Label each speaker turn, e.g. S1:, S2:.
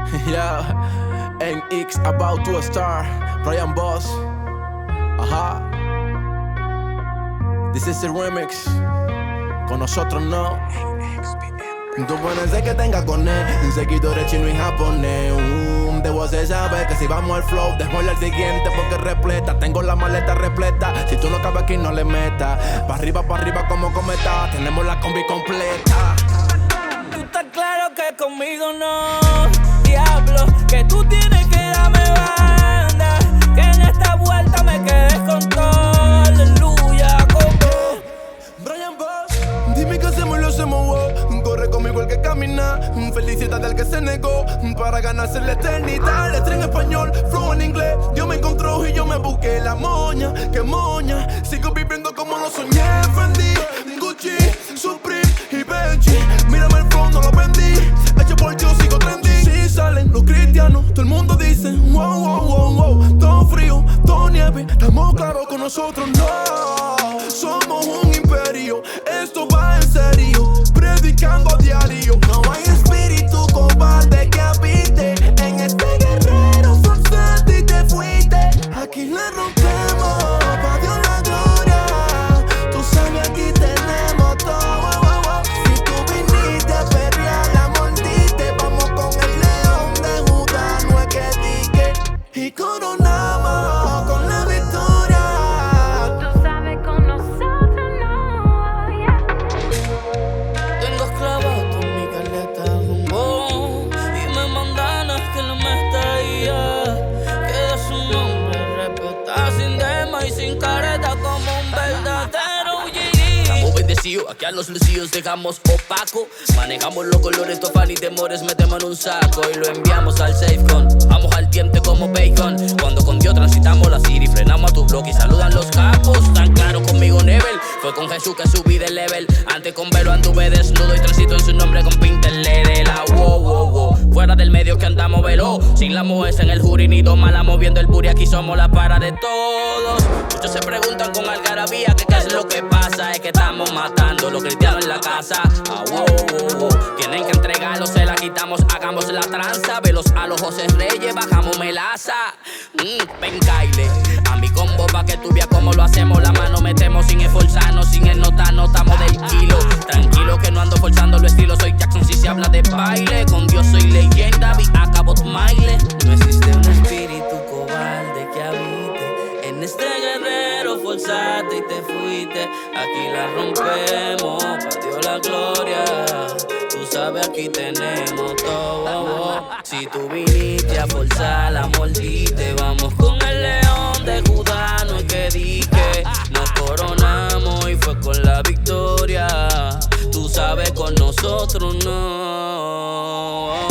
S1: Yeah, NX about to a star, Brian Boss. Ajá. This is the remix. Con nosotros no. Tú puedes ser que tenga con él seguidores chino y japonés. De vos se sabe que si vamos al flow, démosle al siguiente porque repleta. Tengo la maleta repleta. Si tú no cabes aquí, no le metas. Pa' arriba como cometa. Tenemos la combi completa.
S2: Tú estás claro que conmigo no. Diablo, que tú tienes que darme banda. Que en esta vuelta me quedes con todo. Aleluya, como
S1: Brian Boss. Dime qué hacemos y lo hacemos, wow. Corre conmigo el que camina. Felicidad al que se negó para ganarse la eternidad. Letra en español, flow en inglés. Dios me encontró y yo me busqué la moña. Que moña, sigo viviendo como lo soñé. Fendi, Gucci, Supreme y Benji. Mírame el flow, no lo vendí. Hecho por Dios, sigo trending. Si salen los cristianos, todo el mundo dice wow, wow, wow, wow. Todo frío, todo nieve. Estamos claros con nosotros, no. Somos un imperio, esto va en serio. Predicando a diario. No hay espíritu cobarde que habite en este guerrero. Forzaste y te fuiste. Aquí la rompemos, pa' Dios la gloria. Tú sabes, aquí tenemos todo. Si tú viniste a perrear, la mordiste. Vamos con el león de Judá, no es que dique. Y coronamos con la victoria.
S3: Tú sabes, con nosotros no, yeah.
S2: tengo clavado con mi caleta bombón. Y me mandan a que lo meta ahí, que de su nombre respeta sin dema y sin careta como un verdadero G.
S4: Estamos bendecidos, aquí a los lucidos dejamos opaco. Manejamos los colores, tofán y temores, metemos en un saco y lo enviamos al Safecon. Vamos al diente como bacon. Cuando con Dios transitamos la city, frenamos a tu bloque y saludan los capos. Tan claro conmigo Nebel, fue con Jesús que subí de level. Antes con velo anduve desnudo y transito en su nombre con Pinterle de la wow, wow, wow. Fuera del medio que andamos veloz, sin la moesa en el jury ni toma moviendo el buri, aquí somos la para de todos. Muchos se preguntan con algarabía que qué es lo que pasa. Es que estamos matando los cristianos en la casa. Ah, wow, wow, wow. Tienen que entregarlo, se la quitamos, hagamos la tranza. Velos a los José Reyes, bajamos melaza. Ven, Kyle, a mi combo pa' que tú veas cómo lo hacemos. La mano metemos sin esforzarnos, sin ennotarnos, estamos del kilo. Tranquilo que no ando forzando los estilos, soy Jackson si se habla de baile. Con Dios soy leyenda, vi acabó Smile.
S2: No existe un espíritu cobarde que habite en este guerrero. Forzaste y te fuiste. Aquí la rompemos, pa' Dios la gloria. Tú sabes, aquí tenemos todo. Si tú viniste a forzar, la mordiste. Vamos con el león de Judá, no es que dique. Nos coronamos y fue con la victoria. Tú sabes, con nosotros no.